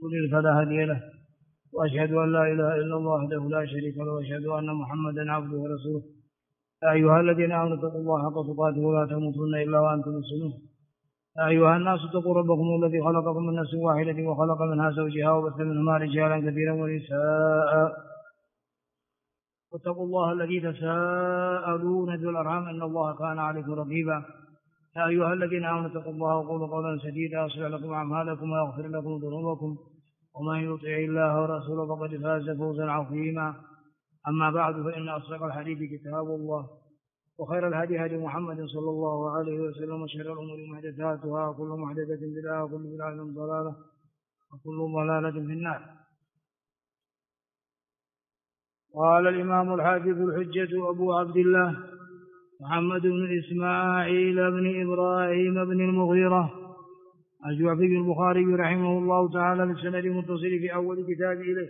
يضلل فلا هادي له، وأشهد أن لا إله إلا الله وحده لا شريك له، وأشهد أن محمدا عبده ورسوله. يا أيها الذين آمنوا اتقوا الله حق تقاته ولا تموتن إلا وأنتم مسلمون. يا أيها الناس اتقوا ربكم الذي خلقكم من نفس واحدة وخلق منها زوجها وبث منهما رجالا كثيرا ونساء، واتقوا الله الذي تساءلون به والأرحام إن الله كان عليكم رقيبا. يا أيها الذين آمنوا اتقوا الله وقولوا قولا سديدا يصلح لكم أعمالكم ويغفر لكم ذنوبكم، ومن يطع الله ورسوله فقد فاز فوزا عظيما. أما بعد، فإن أصدق الحديث كتاب الله، وخير الهدي هدي محمد صلى الله عليه وسلم، وشر الأمور محدثاتها، وكل محدثة بدعة، وكل بدعة ضلالة، وكل ضلالة في النار. قال الإمام الحافظ الحجة أبو عبد الله محمد بن إسماعيل بن إبراهيم بن المغيرة الجعفي البخاري رحمه الله تعالى بالسند المتصل في أول كتاب إليه: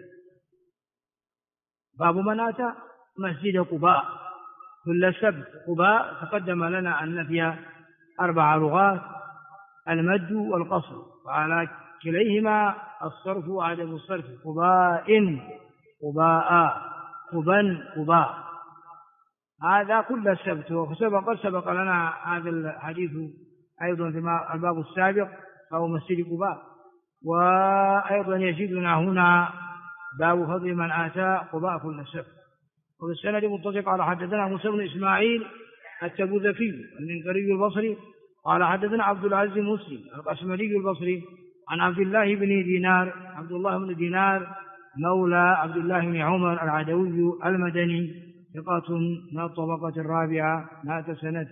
باب من أتى مسجد قباء كل سبت. قباء تقدم لنا أن فيها 4 لغات: المد والقصر، وعلى كليهما الصرف وعدم الصرف: قباء، قباء، قبا، قباء. هذا كل سبت. وقد سبق لنا هذا الحديث أيضا في الباب السابق، فهو مسجد قباء. وأيضا يزيدنا هنا باب فضل من آتى قباء كل سبت. وبالسند متفق قال حدثنا موسى بن إسماعيل التبوذكي المنقري البصري قال حدثنا عبد العزيز مسلم القشمري البصري عن عبد الله بن دينار، عبد الله بن دينار مولى عبد الله بن عمر العدوي المدني، ثقة من الطبقة الرابعة، مات سنة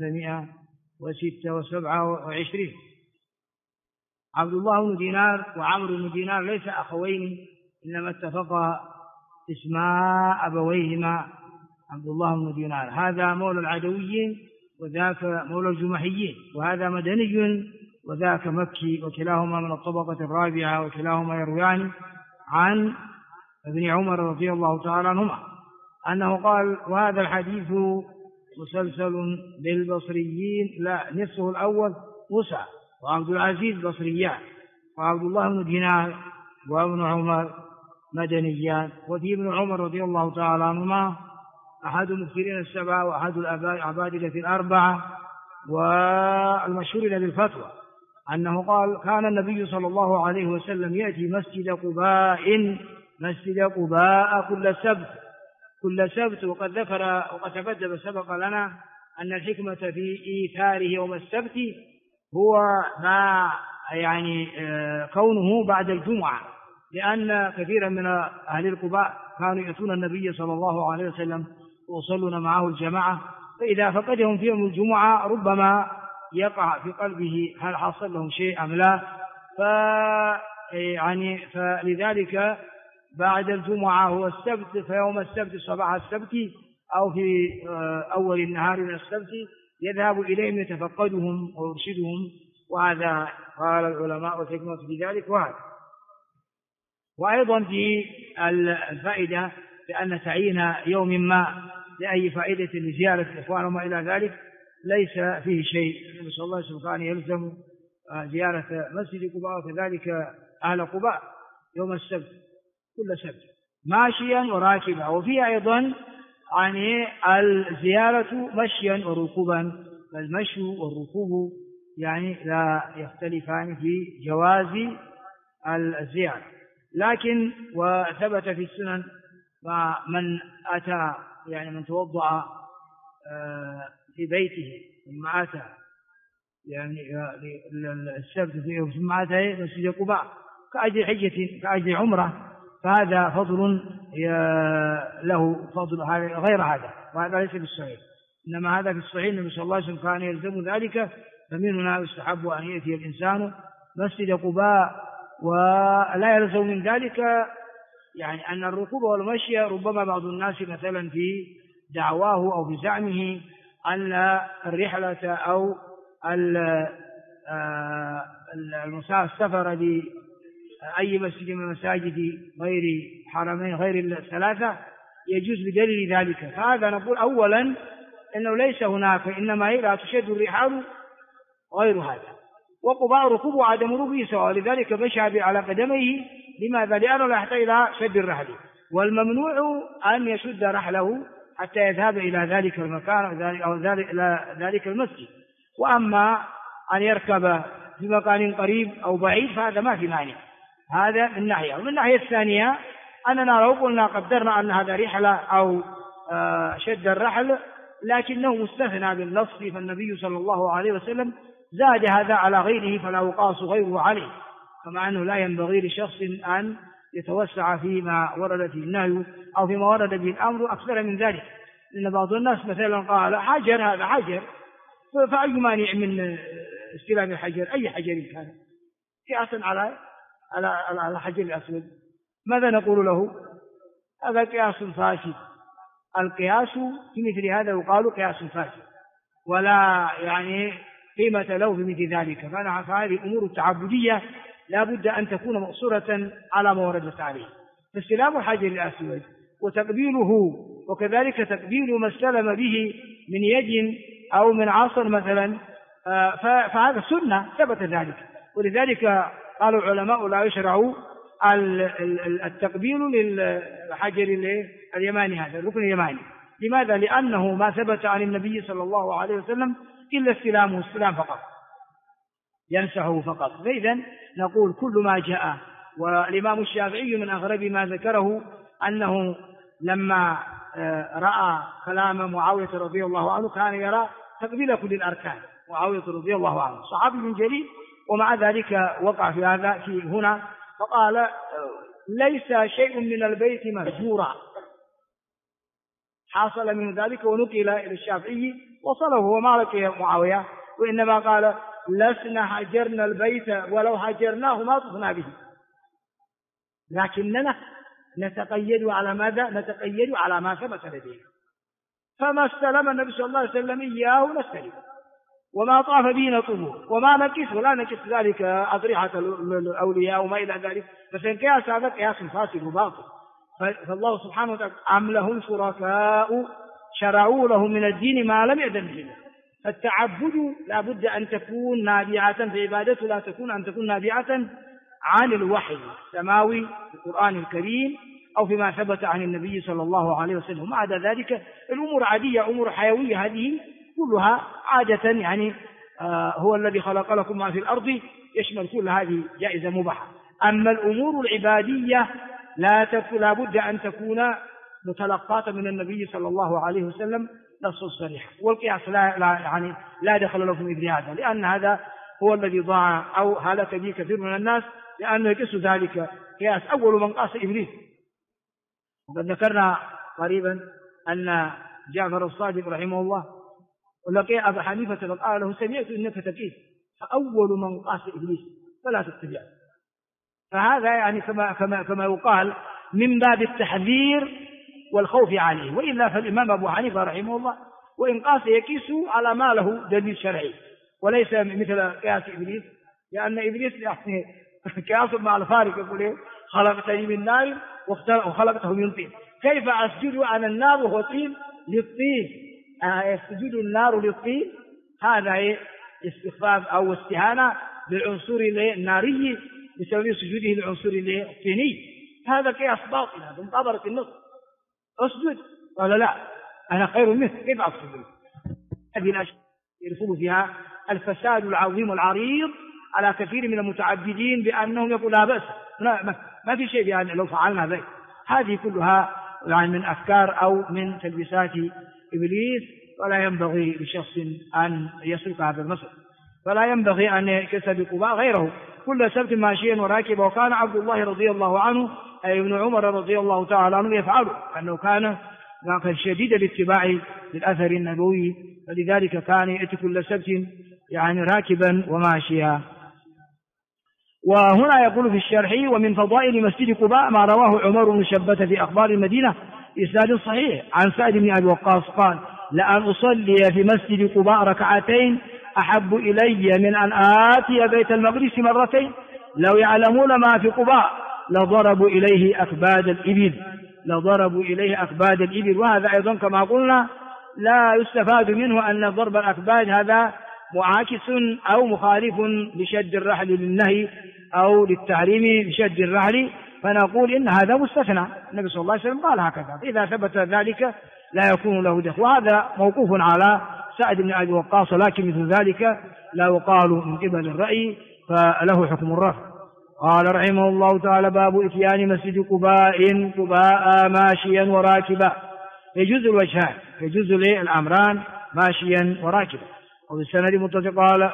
126. عبد الله بن دينار وعمرو بن دينار ليس أخوين، إنما اتفقا اسما أبويهما. عبد الله بن دينار هذا مولى العدويين، وذاك مولى الجمحيين، وهذا مدني وذاك مكي، وكلاهما من الطبقة الرابعة، وكلاهما يرويان عن ابن عمر رضي الله تعالى عنهما أنه قال: وهذا الحديث مسلسل بالبصريين، لا نصفه الأول موسى وعبد العزيز بصريان، وعبد الله بن دينار وابن عمر مدنيان. وفي ابن عمر رضي الله تعالى عنهما أحد المكثرين 7، وأحد العبادلة 4، والمشهور بالفتوى أنه قال: كان النبي صلى الله عليه وسلم يأتي مسجد قباء كل سبت. وقد تقدم سبق لنا أن الحكمة في إيثاره يوم السبت هو ما كونه بعد الجمعة، لأن كثيرا من أهل القباء كانوا يأتون النبي صلى الله عليه وسلم ويصلون معه الجماعة، فإذا فقدهم في يوم الجمعة ربما يقع في قلبه هل حصل لهم شيء أم لا. فلذلك بعد الجمعة هو السبت، فيوم السبت صباح السبت أو في أول النهار من السبت يذهب إليهم يتفقدهم ويرشدهم. وهذا قال العلماء والحكمة في ذلك. وأيضا في الفائدة بأن تعيين يوم ما لأي فائدة لزيارة الإخوان وما إلى ذلك ليس فيه شيء. النبي صلى الله عليه وسلم كان يلزم زيارة مسجد قباء، وكذلك أهل قباء يوم السبت كل سبت ماشيا وراكبا. وفيها أيضا الزيارة مشيا وركوبا، فالمشي والركوب لا يختلفان في جواز الزيارة. لكن وثبت في السنن من أتى من توضأ في بيته ثم أتى السبت ثم أتى مسجد قباء كأجل عمرة، فهذا فضل له فضل غير هذا، وهذا ليس بالصحيح. إنما هذا في الصحيح النبي صلى الله عليه وسلم كان يلزم ذلك. فمننا يستحب أن يأتي الإنسان مسجد قباء، ولا يلزم من ذلك أن الركوب والمشي ربما بعض الناس مثلا في دعواه أو في زعمه أن الرحلة أو السفر لأي مسجد من المساجد غير حرمين غير الثلاثة يجوز بدليل ذلك. فهذا نقول أولا إنه ليس هناك، إنما لا تشد الرحال غير هذا. وقباء ركوب وعدم ركوبه سواء، لذلك مشى على قدميه. لماذا؟ لأنه لا يحتاج إلى شد الرحل، والممنوع أن يشد رحله حتى يذهب إلى ذلك المكان أو إلى ذلك المسجد. وأما أن يركب في مكان قريب أو بعيد فهذا ما في مانع. هذا من ناحية. ومن الناحية الثانية أننا لو قلنا قدرنا أن هذا رحلة أو شد الرحل لكنه مستثنى بالنص، فالنبي صلى الله عليه وسلم زاد هذا على غيره فلا يقاس غيره عليه، كما أنه لا ينبغي لشخص أن يتوسع فيما ورد فيه النهي أو فيما ورد به الأمر أكثر من ذلك. لأن بعض الناس مثلا قال حجر، هذا حجر، فأي مانع من استلام الحجر أي حجر كان قياسا على الحجر الأسود؟ ماذا نقول له؟ هذا قياس فاسد. القياس في مثل هذا يقال قياس فاسد، ولا يعني قيمة له في مثل ذلك. فهذه الأمور التعبدية لا بد أن تكون مقصورة على ما وردت عليه. فاستلام الحجر الأسود وتقبيله، وكذلك تقبيل ما استلم به من يد أو من عصا مثلا، فهذا سنة ثبت ذلك. ولذلك قال العلماء لا يشرع التقبيل للحجر اليماني، هذا الركن اليماني. لماذا؟ لأنه ما ثبت عن النبي صلى الله عليه وسلم إلا استلامه فقط، يمسحه فقط. فإذا نقول كل ما جاء. والإمام الشافعي من أغرب ما ذكره أنه لما رأى كلام معاوية رضي الله عنه كان يرى تقبيل كل الأركان. معاوية رضي الله عنه صحابي جليل، ومع ذلك وقع في هذا في هنا فقال ليس شيء من البيت مهجورا، حاصل من ذلك ونقل إلى الشافعي وصله وما لقي معاوية، وإنما قال لسنا حجرنا البيت ولو حجرناه ما طفنا به، لكننا نتقيد على ماذا؟ نتقيد على ما ثبت لدينا. فما استلم النبي صلى الله عليه وسلم إياه نستلم، وما طاف به نطوفه، وما نكس ولا نكس ذلك أضرحة الأولياء وما إلى ذلك. فإن قياس هذا قياس فاسد وباطل. فالله سبحانه وتعالى أم لهم شركاء شرعوا لهم من الدين ما لم يأذن به. فالتعبد لا بد أن تكون نابعة في عبادته، لا تكون أن تكون نابعة عن الوحي السماوي في القرآن الكريم أو فيما ثبت عن النبي صلى الله عليه وسلم. ما عدا ذلك الأمور عادية، أمور حيوية، هذه كلها عادة يعني هو الذي خلق لكم ما في الأرض، يشمل كل هذه جائزة مباحة. أما الأمور العبادية لا بد أن تكون متلقاة من النبي صلى الله عليه وسلم نص صريح. والقياس لا دخل له في مثل هذا، لأن هذا هو الذي ضاع أو هلك به كثير من الناس، لأنه يقيس ذلك قياس أول من قاس إبليس. وقد ذكرنا قريبا أن جعفر الصادق رحمه الله ولقي أبا حنيفة فقال له سمعت إنك تقيس، فأول من قاس إبليس فلا تتبعه. فهذا يعني كما يقال من باب التحذير والخوف عليه. وإلا فالإمام أبو حنيفة رحمه الله وإن قاس يقيس على ما له دليل شرعي، وليس مثل قياس إبليس، لأن إبليس يعني قياس مع الفارق، يقول خلقتني من نار وخلقته من طين، كيف أسجد على النار وهو طين للطين؟ يسجد النار للطين، هذا استخفاف أو استهانة بالعنصر الناري بسبب سجوده للعنصر الطيني. هذا قياس باطل، هذا مقابلة النص. أسجد قال لا أنا خير منه، كيف أسجد؟ هذه الأشياء يرفض فيها الفساد العظيم العريض على كثير من المتعبدين بأنهم يقول لا بأس، ما في شيء يعني لو فعلنا ذلك. هذه كلها يعني من أفكار أو من تلبيسات إبليس، ولا ينبغي لشخص أن يسلك هذا المسلك، فلا ينبغي أن يكس بقباء غيره كل سبت ماشيا وراكبا. وكان عبد الله رضي الله عنه أي ابن عمر رضي الله تعالى عنه يفعله، أنه كان شديد الاتباع للأثر النبوي، فلذلك كان يأتي كل سبت يعني راكبا وماشيا. وهنا يقول في الشرح ومن فضائل مسجد قباء ما رواه عمر بن شبة في أخبار المدينة بإسناد صحيح عن سعد بن أبي وقاص قال لأن أصلي في مسجد قباء ركعتين أحب إلي من أن آتي بيت المقدس مرتين، لو يعلمون ما في قباء لضربوا إليه أكباد الإبل. وهذا أيضا كما قلنا لا يستفاد منه أن ضرب الأكباد هذا معاكس أو مخالف لشد الرحل للنهي أو للتحريم بشد الرحل، فنقول إن هذا مستثنى. النبي صلى الله عليه وسلم قال هكذا، إذا ثبت ذلك لا يكون له دخل. وهذا موقوف على سعد بن أبي وقاص، لكن مثل ذلك لا يقال من قبل الرأي، فله حكم الرفع. قال رحمه الله تعالى: باب إتيان مسجد قباء ماشيا وراكبا. يجوز الوجهان، يجوز الأمران ماشيا وراكبا. وبالسند متصل. قال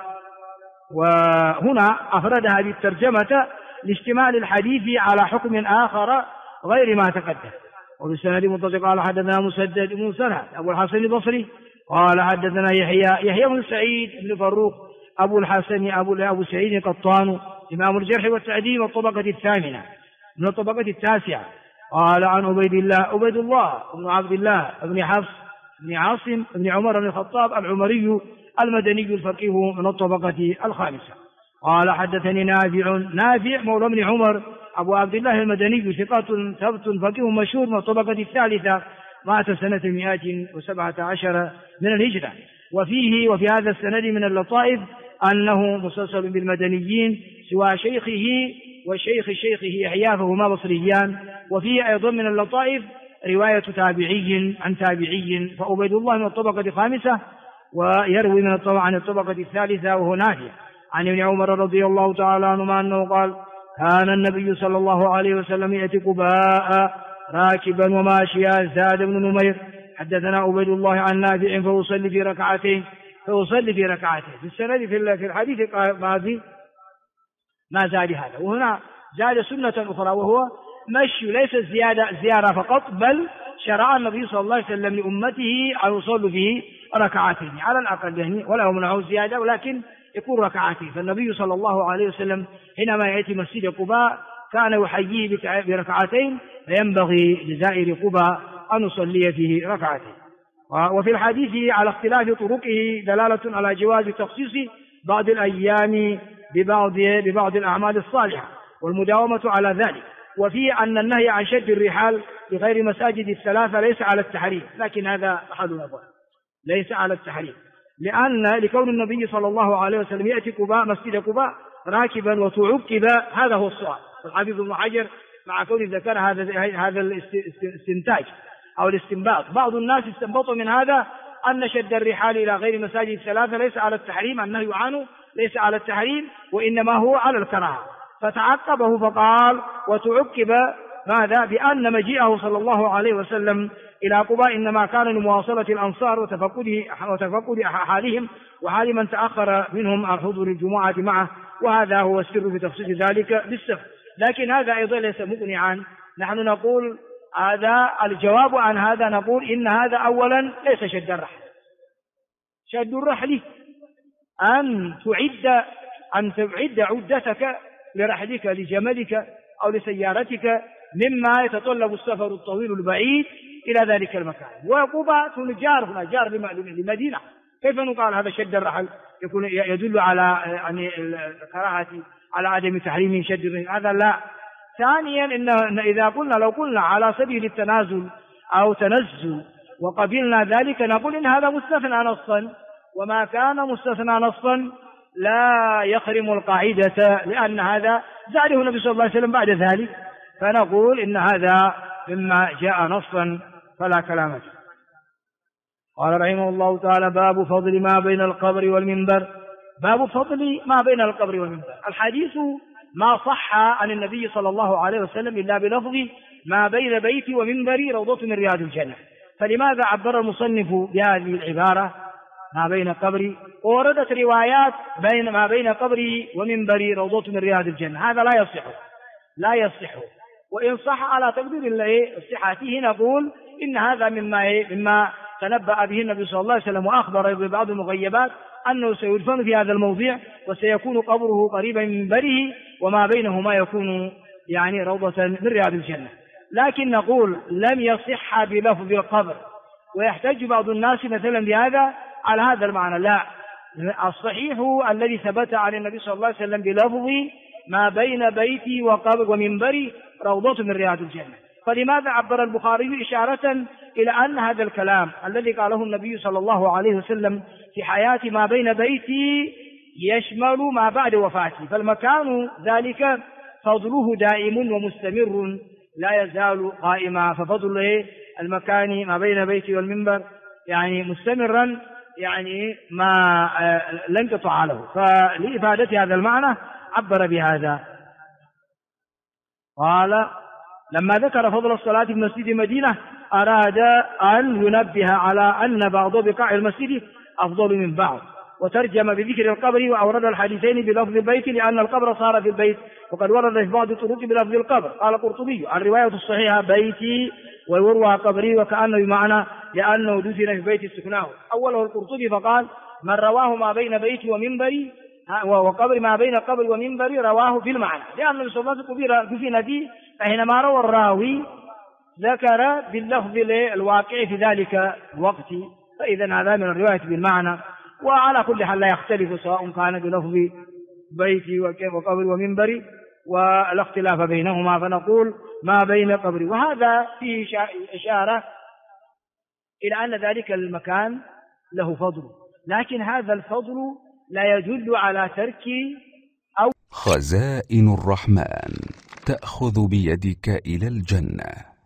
وهنا أفردها بالترجمة لاشتمال الحديث على حكم آخر غير ما تقدم. وبالسند متصل. قال حدثنا مسدد بن مسنى أبو الحسن البصري قال حدثنا يحيى بن سعيد بن فروخ أبو الحسن أبو سعيد القطان إمام الجرح والتعديل والطبقة الثامنة من الطبقة التاسعة. قال عن عبيد الله بن عبد الله بن حفص بن عاصم بن عمر بن الخطاب العمري المدني الفقيه من الطبقة الخامسة. قال حدثني نافع مولى بن عمر أبو عبد الله المدني ثقة ثبت فقيه مشهور من الطبقة الثالثة، مات سنة 117 من الهجرة. وفي هذا السند من اللطائف أنه مسلسل بالمدنيين سوى شيخه وشيخ شيخه يحيى فهما بصريان. وفيه أيضا من اللطائف رواية تابعي عن تابعي، فعبيد الله من الطبقة الخامسة ويروي عن الطبقة الثالثة وهو نافع عن ابن عمر رضي الله تعالى عنهما أنه قال: كان النبي صلى الله عليه وسلم يأتي قباء راكبا وماشيا. زاد بن نمير حدثنا عبيد الله عن نافع فأصلي في ركعتين. في السند في الحديث الماضي ما زاد هذا، وهنا زاد سنة أخرى وهو مشي، ليس زيارة فقط، بل شرع النبي صلى الله عليه وسلم لأمته أن يصلوا فيه ركعتين على الأقل، يعني ولا يمنعه زيادة ولكن يكون ركعتين. فالنبي صلى الله عليه وسلم حينما يأتي مسجد قباء كان يحييه بركعتين، فينبغي لزائر قباء أن يصلي فيه ركعتين. وفي الحديث على اختلاف طرقه دلالة على جواز تخصيص بعض الأيام ببعض الأعمال الصالحة والمداومة على ذلك. وفي أن النهي عن شد الرحال بغير مساجد الثلاثة ليس على التحريم، لكن هذا محل نظر، ليس على التحريم، لكون النبي صلى الله عليه وسلم يأتي مسجد قباء راكبا وتعقب. هذا هو الصواب. الحافظ ابن حجر مع كون ذكر هذا الاستنتاج أو الاستنباط، بعض الناس استنبطوا من هذا أن شد الرحال إلى غير مساجد الثلاثة ليس على التحريم، النهي عنه ليس على التحريم وإنما هو على الكراهة، فتعقبه فقال: وتعقب ماذا؟ بأن مجيئه صلى الله عليه وسلم إلى قباء إنما كان لمواصلة الأنصار وتفقد حالهم وحال من تأخر منهم عن حضور الجمعة معه، وهذا هو السر في تخصيص ذلك بالسفر. لكن هذا أيضا ليس مقنعا. نحن نقول هذا الجواب عن هذا، نقول إن هذا أولا ليس شد الرحل. شد الرحل أن تعد عدتك لرحلك لجملك أو لسيارتك مما يتطلب السفر الطويل البعيد إلى ذلك المكان. وقباء جار لمدينة، كيف نقال هذا شد الرحل؟ يكون يدل على الكراهة على عدم تحريم شد الرحل، هذا لا. ثانيا إن إذا لو قلنا على سبيل التنازل أو تنزل وقبلنا ذلك نقول إن هذا مستثنى نصا، وما كان مستثنى نصا لا يخرم القاعدة، لأن هذا زاده النبي صلى الله عليه وسلم بعد ذلك، فنقول إن هذا مما جاء نصا فلا كلام فيه. قال رحمه الله تعالى: باب فضل ما بين القبر والمنبر. باب فضل ما بين القبر والمنبر. الحديث ما صح عن النبي صلى الله عليه وسلم إلا بلفظ ما بين بيتي ومنبري روضة من رياض الجنة. فلماذا عبر المصنف بهذه العبارة ما بين قبري؟ ووردت روايات بين ما بين قبري ومنبري روضة من رياض الجنة، هذا لا يصح. وإن صح على تقدير صحته نقول إن هذا مما تنبأ به النبي صلى الله عليه وسلم وأخبر ببعض المغيبات أنه سيدفن في هذا الموضع وسيكون قبره قريبا من منبره وما بينهما يكون يعني روضة من رياض الجنة. لكن نقول لم يصح بلفظ القبر، ويحتج بعض الناس مثلا بهذا على هذا المعنى. لا، الصحيح الذي ثبت عن النبي صلى الله عليه وسلم بلفظ ما بين بيتي وقبر ومنبري روضة من رياض الجنة. فلماذا عبر البخاري إشارة إلى أن هذا الكلام الذي قاله النبي صلى الله عليه وسلم في حياة ما بين بيتي يشمل ما بعد وفاتي، فالمكان ذلك فضله دائم ومستمر لا يزال قائما، ففضل المكان ما بين بيتي والمنبر يعني مستمرا، يعني ما لا انقطاع له. فلإفادة هذا المعنى عبر بهذا. قال: لما ذكر فضل الصلاة في مسجد المدينة أراد أن ينبه على أن بعض بقاع المسجد أفضل من بعض، وترجم بذكر القبر وأورد الحديثين بلفظ البيت لأن القبر صار في البيت، وقد ورد في بعض الطرق بلفظ القبر. قال القرطبي: الرواية الصحيحة بيتي ويروى قبري، وكأنه بمعنى لأنه دفن في بيت سكناه. أوله القرطبي فقال: من رواه ما بين بيتي ومنبري وقبر ما بين قبر ومنبري رواه في المعنى، لأن النبي صلى الله عليه وسلم دفن فيه، فحينما روى الراوي ذكر باللفظ الواقع في ذلك الوقت، فإذا هذا من الرواية بالمعنى. وعلى كل حال لا يختلف سواء كان بلفظ بيتي وقبر ومنبري، ولا اختلاف بينهما، فنقول ما بين قبري. وهذا فيه إشارة إلى أن ذلك المكان له فضل، لكن هذا الفضل لا يدل على ترك أو خزائن الرحمن تأخذ بيدك إلى الجنة.